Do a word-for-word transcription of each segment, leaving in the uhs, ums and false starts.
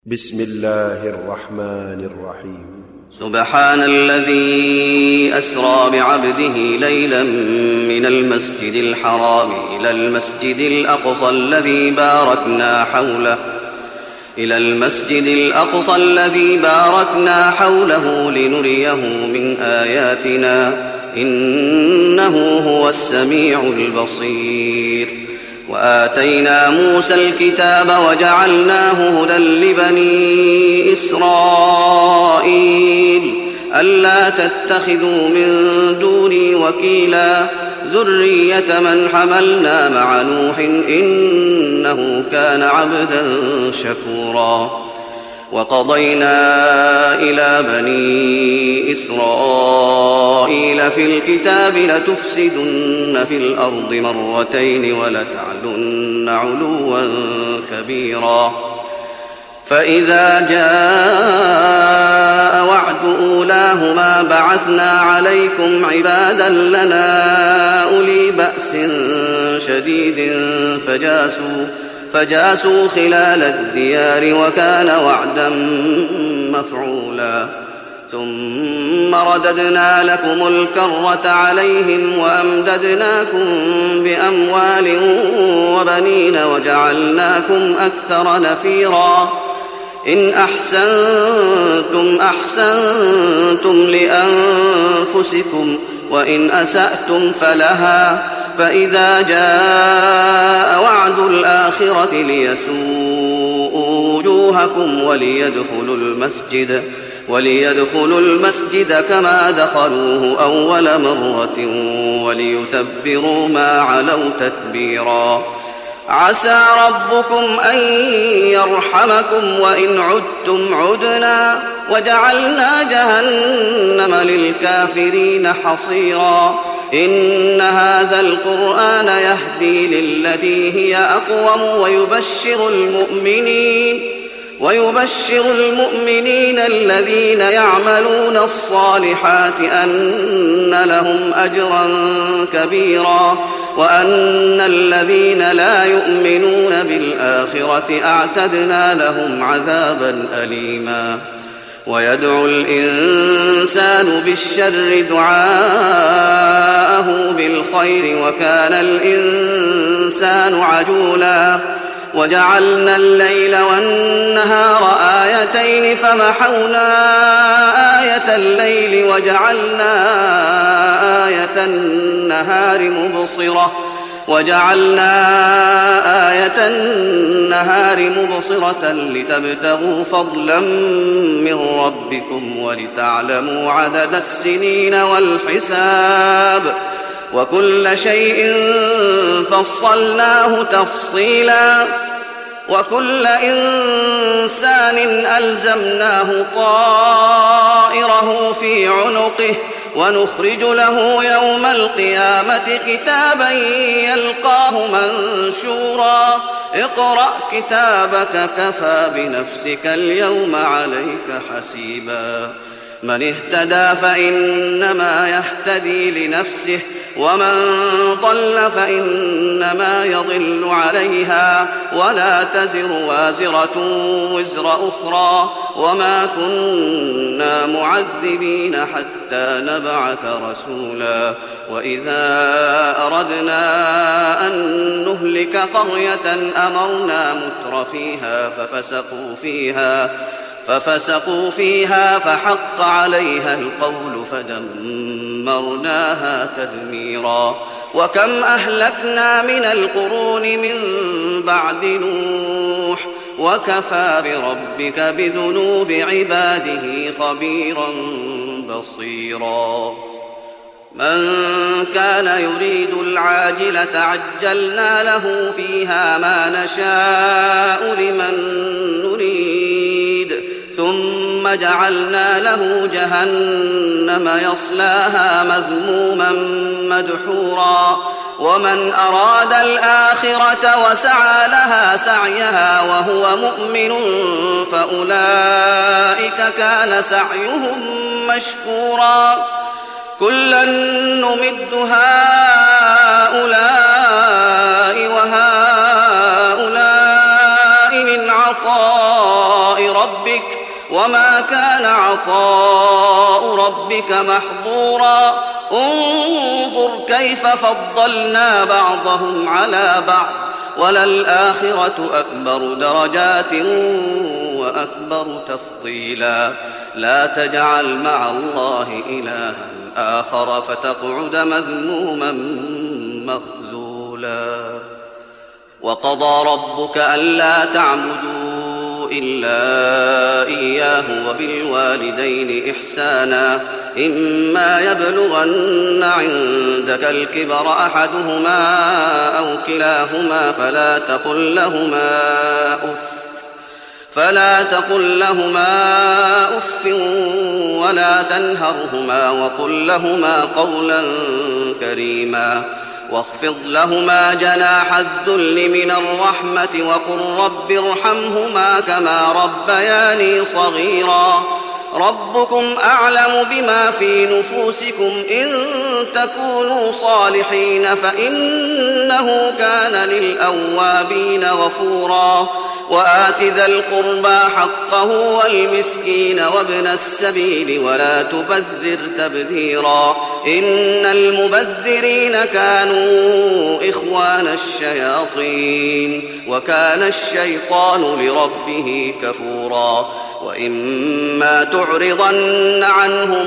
بسم الله الرحمن الرحيم. سبحان الذي أسرى بعبده ليلا من المسجد الحرام إلى المسجد الأقصى الذي باركنا حوله إلى المسجد الأقصى الذي باركنا حوله لنريه من آياتنا إنه هو السميع البصير. وآتينا موسى الكتاب وجعلناه هدى لبني إسرائيل ألا تتخذوا من دوني وكيلا ذرية من حملنا مع نوح إنه كان عبدا شكورا. وقضينا إلى بني إسرائيل في الكتاب لتفسدن في الأرض مرتين ولتعلن علوا كبيرا. فإذا جاء وعد أولاهما بعثنا عليكم عبادا لنا أولي بأس شديد فجاسوا فجاسوا خلال الديار وكان وعدا مفعولا. ثم رددنا لكم الكرة عليهم وأمددناكم بأموال وبنين وجعلناكم أكثر نفيرا. إن أحسنتم أحسنتم لأنفسكم وإن أسأتم فلها. فإذا جاء وعد الآخرة ليسوءوا وجوهكم وليدخلوا المسجد وليدخلوا المسجد كما دخلوه أول مرة وليتبروا ما علوا تتبيرا. عسى ربكم أن يرحمكم وإن عدتم عدنا وجعلنا جهنم للكافرين حصيرا. إن هذا القرآن يهدي للتي هي أقوم ويبشر المؤمنين ويبشر المؤمنين الذين يعملون الصالحات أن لهم أجرا كبيرا وأن الذين لا يؤمنون بالآخرة أعتدنا لهم عذابا أليما. ويدعو الإنسان بالشر دعاءه بالخير وكان الإنسان عجولا. وجعلنا الليل والنهار آيتين فمحونا آية الليل وجعلنا آية النهار مبصرة وجعلنا آية النهار مبصرة لتبتغوا فضلا من ربكم ولتعلموا عدد السنين والحساب وكل شيء فصلناه تفصيلا. وكل إنسان ألزمناه طائره في عنقه ونخرج له يوم القيامة كتابا يلقاه منشورا. اقرأ كتابك كفى بنفسك اليوم عليك حسيبا. من اهتدى فإنما يهتدي لنفسه ومن ضل فإنما يضل عليها ولا تزر وازرة وزر أخرى وما كنا معذبين حتى نبعث رسولا. وإذا أردنا أن نهلك قرية أمرنا متر فيها ففسقوا فيها ففسقوا فيها فحق عليها القول فدمرناها تدميرا. وكم أهلكنا من القرون من بعد نوح وكفى بربك بذنوب عباده خبيرا بصيرا. من كان يريد العاجلة عجلنا له فيها ما نشاء لمن نريد ثم جعلنا له جهنم يصلاها مذموما مدحورا. ومن أراد الآخرة وسعى لها سعيها وهو مؤمن فأولئك كان سعيهم مشكورا. كلا نمد هؤلاء وهؤلاء من عطاء ربك وما كان عطاء ربك محظورا انظر كيف فضلنا بعضهم على بعض وللآخرة أكبر درجات وأكبر تفضيلا لا تجعل مع الله إلها آخر فتقعد مذموما مخذولا وقضى ربك ألا تعبدوا إلا إياه وبالوالدين إحسانا إما يبلغن عندك الكبر أحدهما أو كلاهما فلا تقل لهما أف فلا تقل لهما أف ولا تنهرهما وقل لهما قولا كريما واخفض لهما جناح الذل من الرحمة وقل رب ارحمهما كما ربياني صغيرا ربكم أعلم بما في نفوسكم إن تكونوا صالحين فإنه كان للأوابين غفورا وآت ذا القربى حقه والمسكين وابن السبيل ولا تبذر تبذيرا إن المبذرين كانوا إخوان الشياطين وكان الشيطان لربه كفورا وإما تعرضن عنهم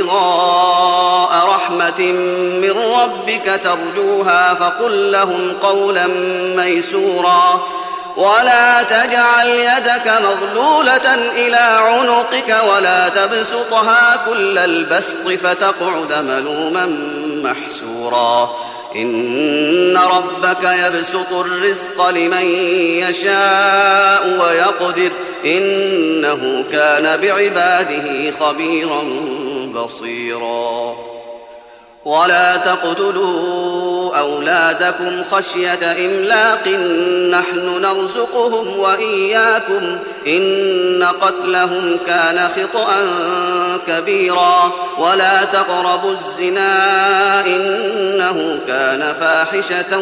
ابتغاء رحمة من ربك ترجوها فقل لهم قولا ميسورا ولا تجعل يدك مغلولة إلى عنقك ولا تبسطها كل البسط فتقعد ملوما محسورا إن ربك يبسط الرزق لمن يشاء ويقدر إنه كان بعباده خبيرا بصيرا ولا تقتلوا أولادكم خشية إملاق نحن نرزقهم وإياكم إن قتلهم كان خطأ كبيرا ولا تقربوا الزنا إنه كان فاحشة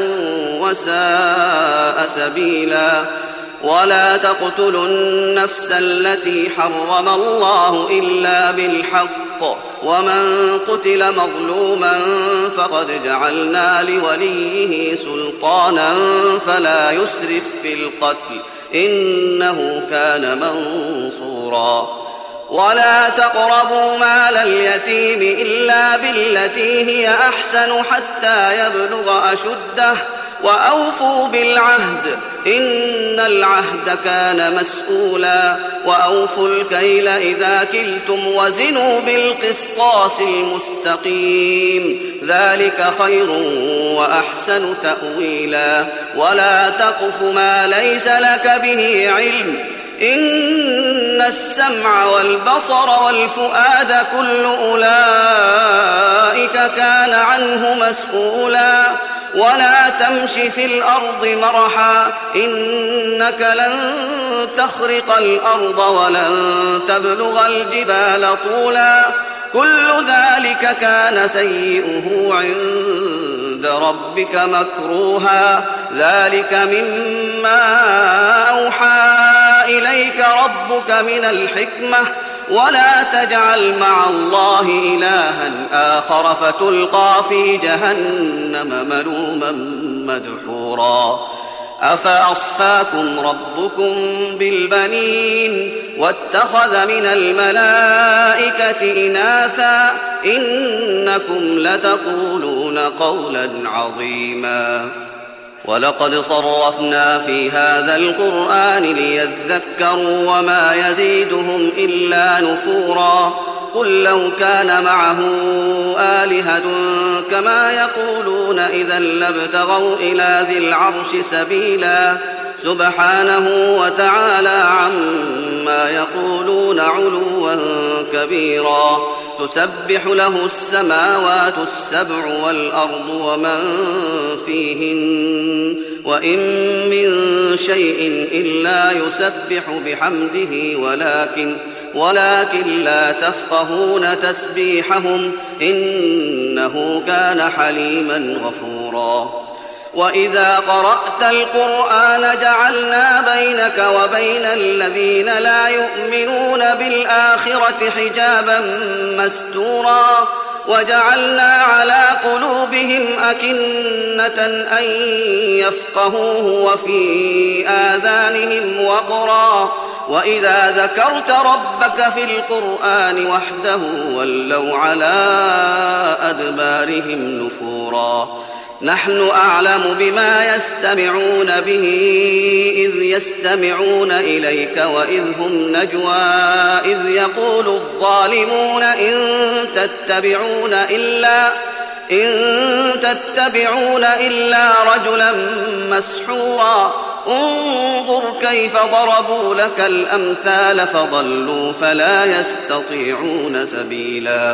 وساء سبيلا ولا تقتلوا النفس التي حرم الله إلا بالحق ومن قتل مظلوما فقد جعلنا لوليه سلطانا فلا يسرف في القتل إنه كان منصورا ولا تقربوا مال اليتيم إلا بالتي هي أحسن حتى يبلغ أشده وأوفوا بالعهد إن العهد كان مسؤولا وأوفوا الكيل إذا كلتم وزنوا بالقسطاس المستقيم ذلك خير وأحسن تأويلا ولا تقف ما ليس لك به علم إن السمع والبصر والفؤاد كل أولئك كان عنه مسؤولا ولا تمش في الأرض مرحا إنك لن تخرق الأرض ولن تبلغ الجبال طولا كل ذلك كان سيئه عند ربك مكروها ذلك مما أوحى إليك ربك من الحكمة ولا تجعل مع الله إلها آخر فتلقى في جهنم ملوما مدحورا أفأصفاكم ربكم بالبنين واتخذ من الملائكة إناثا إنكم لتقولون قولا عظيما ولقد صرفنا في هذا القرآن ليذكروا وما يزيدهم إلا نفورا قل لو كان معه آلهة كما يقولون إذا لابتغوا إلى ذي العرش سبيلا سبحانه وتعالى عما يقولون علوا كبيرا تسبح له السماوات السبع والأرض ومن فيهن وإن من شيء إلا يسبح بحمده ولكن ولكن لا تفقهون تسبيحهم إنه كان حليما غفورا وإذا قرأت القرآن جعلنا بينك وبين الذين لا يؤمنون بالآخرة حجابا مستورا وجعلنا على قلوبهم أكنة أن يفقهوه وفي آذانهم وقرا وإذا ذكرت ربك في القرآن وحده ولوا على أدبارهم نفورا نحن أعلم بما يستمعون به إذ يستمعون إليك وإذ هم نجوى إذ يقول الظالمون إن تتبعون إلا إن تتبعون إلا رجلا مسحورا انظر كيف ضربوا لك الأمثال فضلوا فلا يستطيعون سبيلا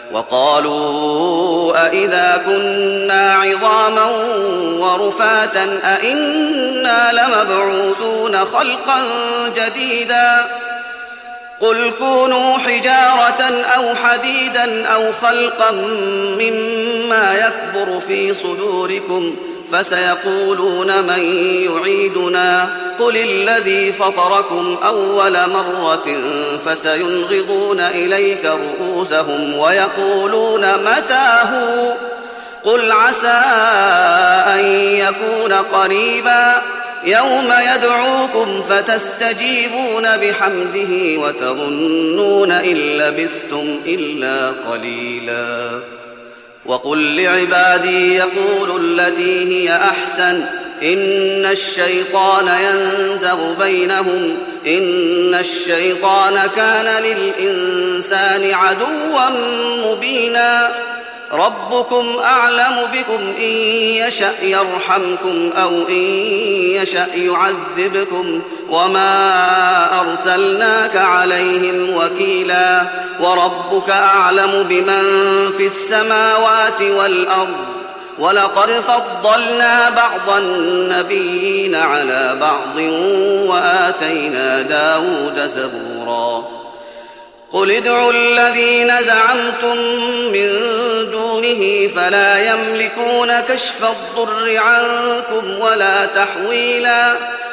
وقالوا أئذا كنا عظاما ورفاتا أئنا لمبعوثون خلقا جديدا قل كونوا حجارة أو حديدا أو خلقا مما يكبر في صدوركم فسيقولون من يعيدنا قل الذي فطركم أول مرة فسينغضون إليك رؤوسهم ويقولون متى هو قل عسى أن يكون قريبا يوم يدعوكم فتستجيبون بحمده وتظنون إن لبثتم إلا قليلا وقل لعبادي يقولوا التي هي أحسن إن الشيطان ينزغ بينهم إن الشيطان كان للإنسان عدوا مبينا ربكم أعلم بكم إن يشأ يرحمكم أو إن يشأ يعذبكم وما أرسلناك عليهم وكيلا وربك أعلم بمن في السماوات والأرض ولقد فضلنا بعض النبيين على بعض وآتينا داود زبورا قل ادعوا الذين زعمتم من دونه فلا يملكون كشف الضر عنكم ولا تحويلا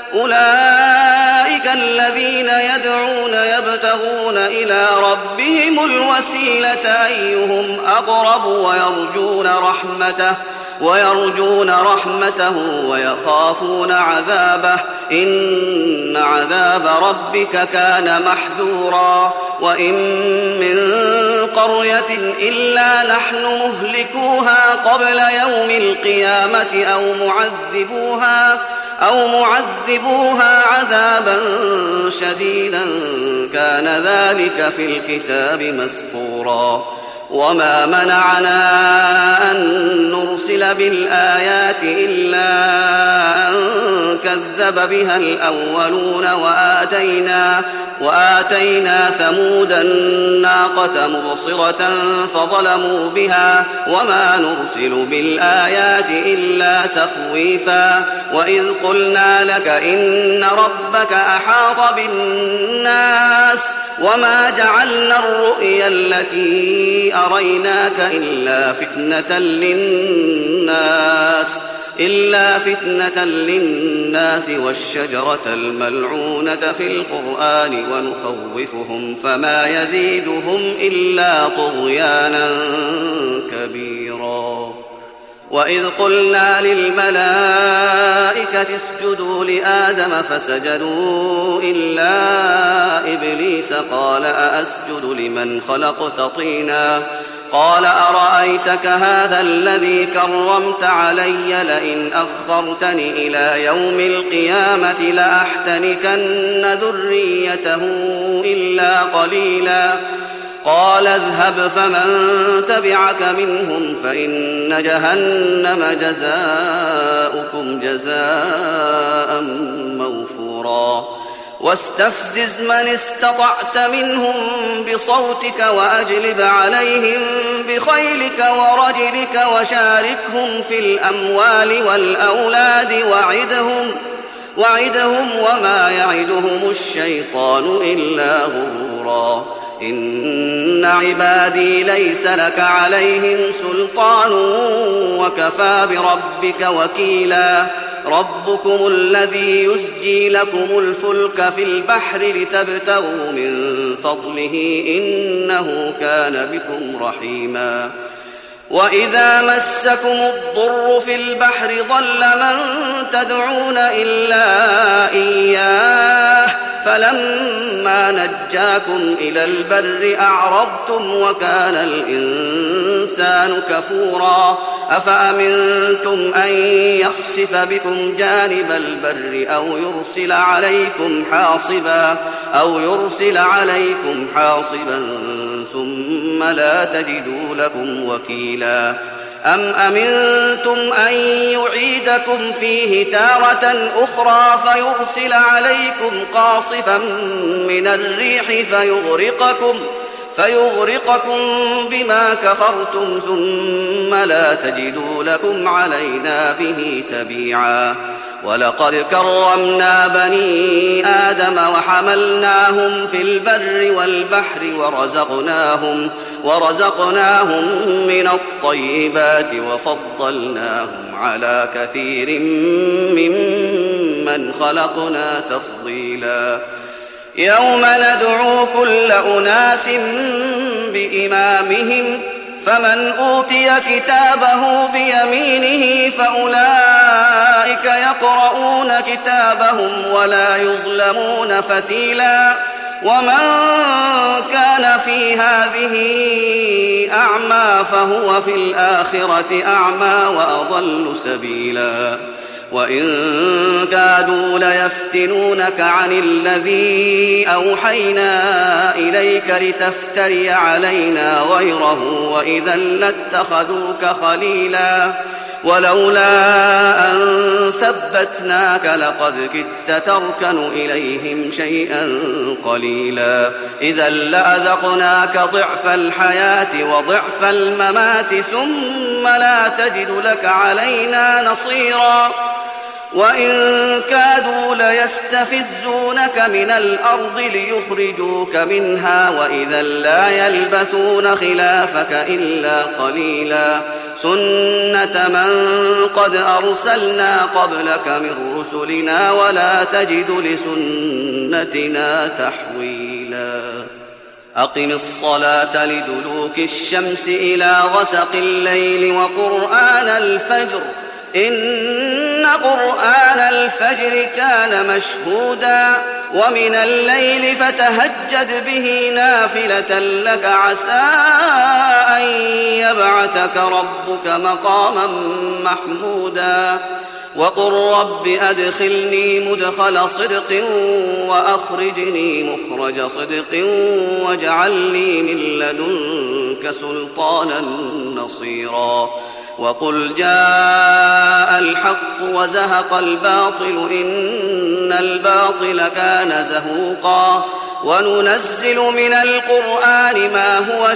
أولئك الذين يدعون يبتغون إلى ربهم الوسيلة أيهم أقرب ويرجون رحمته ويرجون رحمته ويخافون عذابه إن عذاب ربك كان محذورا وإن من قرية إلا نحن مهلكوها قبل يوم القيامة أو معذبوها أو معذبوها عذابا شديدا كان ذلك في الكتاب مسطورا وما منعنا أن نرسل بالآيات إلا أن كذب بها الأولون وآتينا, وآتينا ثمود الناقة مبصرة فظلموا بها وما نرسل بالآيات إلا تخويفا وإذ قلنا لك إن ربك أحاط بالناس وما جعلنا الرؤيا التي أريناك إلا فتنة للناس إلا فتنة للناس والشجرة الملعونة في القرآن ونخوفهم فما يزيدهم إلا طغيانا كبيرا وإذ قلنا للملائكة اسجدوا لآدم فسجدوا إلا إبليس قال أأسجد لمن خلقت طينا قال أرأيتك هذا الذي كرمت علي لئن أخرتني إلى يوم القيامة لأحتنكن ذريته إلا قليلا قال اذهب فمن تبعك منهم فإن جهنم جزاؤكم جزاء موفورا واستفزز من استطعت منهم بصوتك وأجلب عليهم بخيلك ورجلك وشاركهم في الأموال والأولاد وعدهم, وعدهم وما يعدهم الشيطان إلا غرورا إن إن عبادي ليس لك عليهم سلطان وكفى بربك وكيلا ربكم الذي يزجي لكم الفلك في البحر لتبتغوا من فضله إنه كان بكم رحيما وإذا مسكم الضر في البحر ضل من تدعون إلا إياه فلما نجاكم إلى البر أعرضتم وكان الإنسان كفورا أفأمنتم أن يخسف بكم جانب البر أو يرسل عليكم حاصبا أو يرسل عليكم حاصبا ثم لا تجدوا لكم وكيلا أم أمنتم أن يعيدكم فيه تارة أخرى فيرسل عليكم قاصفا من الريح فيغرقكم فيغرقكم بما كفرتم ثم لا تجدوا لكم علينا به تبيعا ولقد كرمنا بني آدم وحملناهم في البر والبحر ورزقناهم ورزقناهم من الطيبات وفضلناهم على كثير ممن خلقنا تفضيلا يوم ندعو كل أناس بإمامهم فمن أوتي كتابه بيمينه فأولئك يقرؤون كتابهم ولا يظلمون فتيلا ومن كان في هذه أعمى فهو في الآخرة أعمى وأضل سبيلا وإن كادوا ليفتنونك عن الذي أوحينا إليك لتفتري علينا غيره وإذا لاتخذوك خليلا ولولا أن ثبتناك لقد كدت تركن إليهم شيئا قليلا إذا لأذقناك ضعف الحياة وضعف الممات ثم لا تجد لك علينا نصيرا وإن كادوا ليستفزونك من الأرض ليخرجوك منها وإذا لا يلبثون خلافك إلا قليلا سنة من قد أرسلنا قبلك من رسلنا ولا تجد لسنتنا تحويلا أقم الصلاة لدلوك الشمس إلى غسق الليل وقرآن الفجر إن قرآن الفجر كان مشهودا ومن الليل فتهجد به نافلة لك عسى أن يبعثك ربك مقاما محمودا وقل رب أدخلني مدخل صدق وأخرجني مخرج صدق واجعل لي من لدنك سلطانا نصيرا وقل جاء الحق وزهق الباطل إن الباطل كان زهوقا وننزل من القرآن ما هو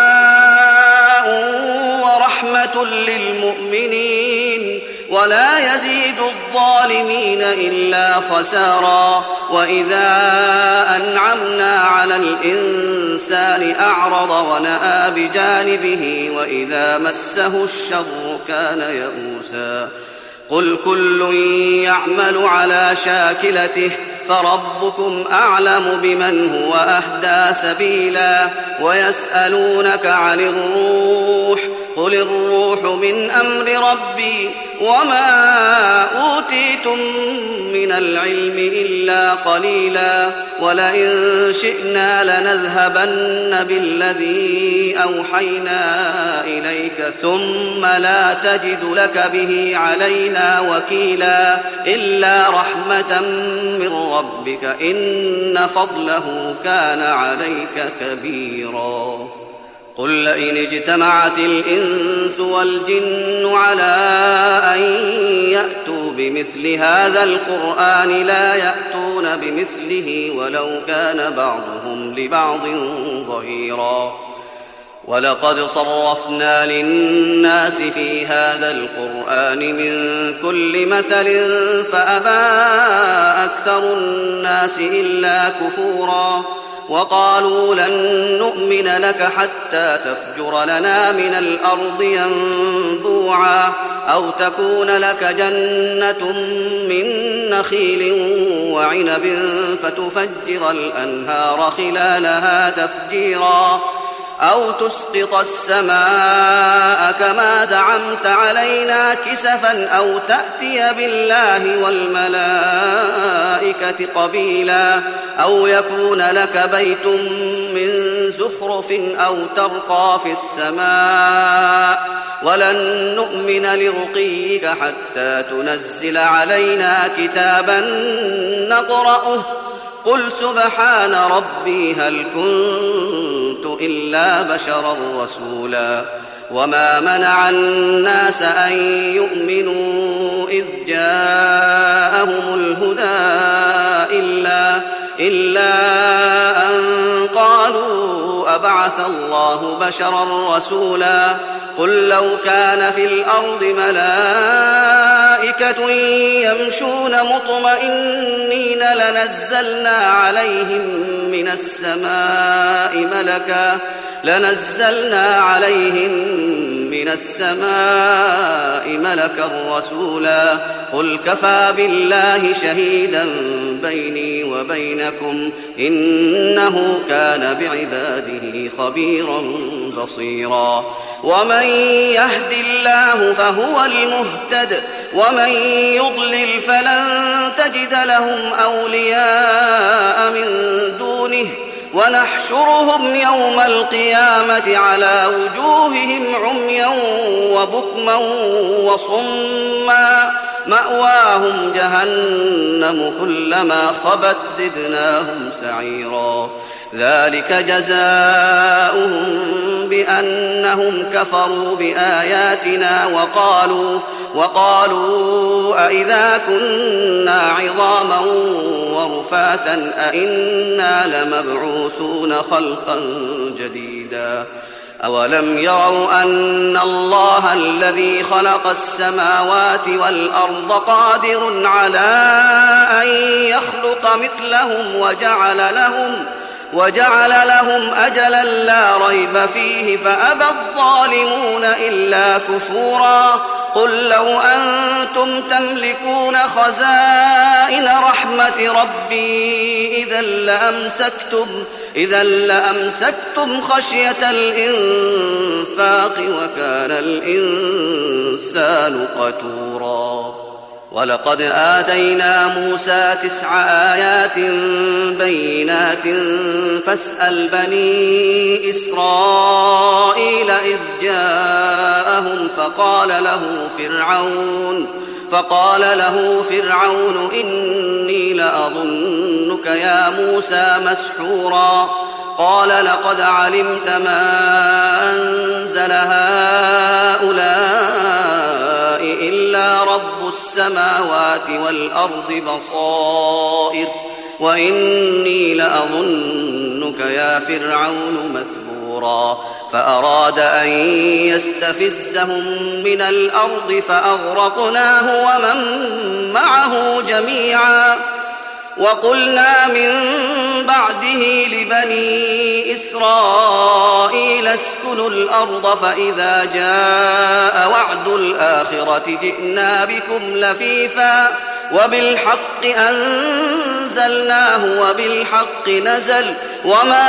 شفاء ورحمة للمؤمنين ولا يزيد الظالمين إلا خسارا وإذا أنعمنا على الإنسان أعرض ونأى بجانبه وإذا مسه الشر كان يئوسا قل كل يعمل على شاكلته فربكم أعلم بمن هو أهدى سبيلا ويسألونك عن الروح قل الروح من أمر ربي وما أوتيتم من العلم إلا قليلا ولئن شئنا لنذهبن بالذي أوحينا إليك ثم لا تجد لك به علينا وكيلا إلا رحمة من ربك إن فضله كان عليك كبيرا قل لئن اجتمعت الإنس والجن على أن يأتوا بمثل هذا القرآن لا يأتون بمثله ولو كان بعضهم لبعض ظهيرا ولقد صرفنا للناس في هذا القرآن من كل مثل فأبى أكثر الناس إلا كفورا وقالوا لن نؤمن لك حتى تفجر لنا من الأرض ينبوعا أو تكون لك جنة من نخيل وعنب فتفجر الأنهار خلالها تفجيرا أو تسقط السماء كما زعمت علينا كسفا أو تأتي بالله والملائكة قبيلا أو يكون لك بيت من زخرف أو ترقى في السماء ولن نؤمن لرقيك حتى تنزل علينا كتابا نقرأه قل سبحان ربي هل كنت إلا بشرا رسولا وما منع الناس أن يؤمنوا إذ جاءهم الهدى إلا, إلا أن قالوا أبعث الله بشرا رسولا قل لو كان في الأرض ملائكة يمشون مطمئنين لنزلنا عليهم من السماء ملكا لنزلنا عليهم من السماء ملكا رسولا قل كفى بالله شهيدا بيني وبينكم إنه كان بعباده خبيرا بصيرا ومن يهد الله فهو المهتد ومن يضلل فلن تجد لهم أولياء من دونه ونحشرهم يوم القيامة على وجوههم عميا وبكما وصما مأواهم جهنم كلما خبت زدناهم سعيرا ذلك جزاؤهم بأنهم كفروا بآياتنا وقالوا, وقالوا أئذا كنا عظاما ورفاتا أئنا لمبعوثون خلقا جديدا أولم يروا أن الله الذي خلق السماوات والأرض قادر على أن يخلق مثلهم وجعل لهم وجعل لهم أجلا لا ريب فيه فأبى الظالمون إلا كفورا قل لو أنتم تملكون خزائن رحمة ربي إذا لأمسكتم, إذا لأمسكتم خشية الإنفاق وكان الإنسان قتورا ولقد آتينا موسى تسع آيات بينات فاسأل بني إسرائيل إذ جاءهم فقال له فرعون فقال له فرعون إني لأظنك يا موسى مسحورا قال لقد علمت ما أنزل هؤلاء إلا رب السماوات والأرض بصائر وإني لأظنك يا فرعون مثبورا فأراد أن يستفزهم من الأرض فأغرقناه ومن معه جميعا وقلنا من بعده لبني إسرائيل اسكنوا الأرض فإذا جاء وعد الآخرة جئنا بكم لفيفا وبالحق أنزلناه وبالحق نزل وما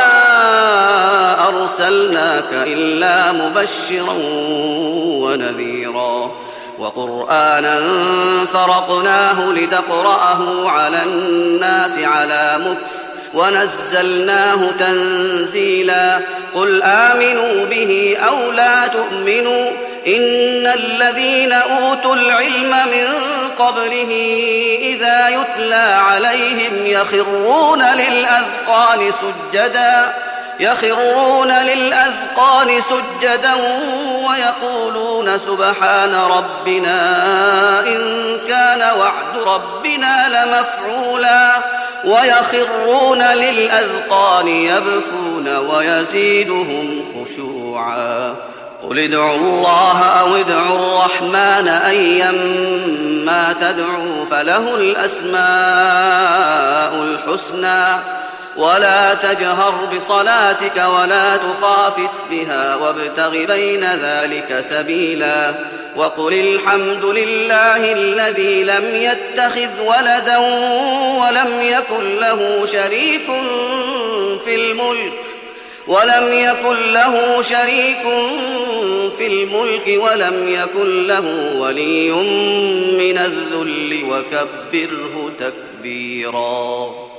أرسلناك إلا مبشرا ونذيرا وقرآنا فرقناه لتقرأه على الناس على مكث ونزلناه تنزيلا قل آمنوا به أو لا تؤمنوا إن الذين أوتوا العلم من قبله إذا يتلى عليهم يخرون للأذقان سجدا يخرون للأذقان سجدا ويقولون سبحان ربنا إن كان وعد ربنا لمفعولا ويخرون للأذقان يبكون ويزيدهم خشوعا قل ادعوا الله أو ادعوا الرحمن أيما تدعوا فله الأسماء الحسنى ولا تجهر بصلاتك ولا تخافت بها وابتغ بين ذلك سبيلا وقل الحمد لله الذي لم يتخذ ولدا ولم يكن له شريك في الملك ولم يكن له شريك في الملك ولم يكن له ولي من الذل وكبره تكبيرا.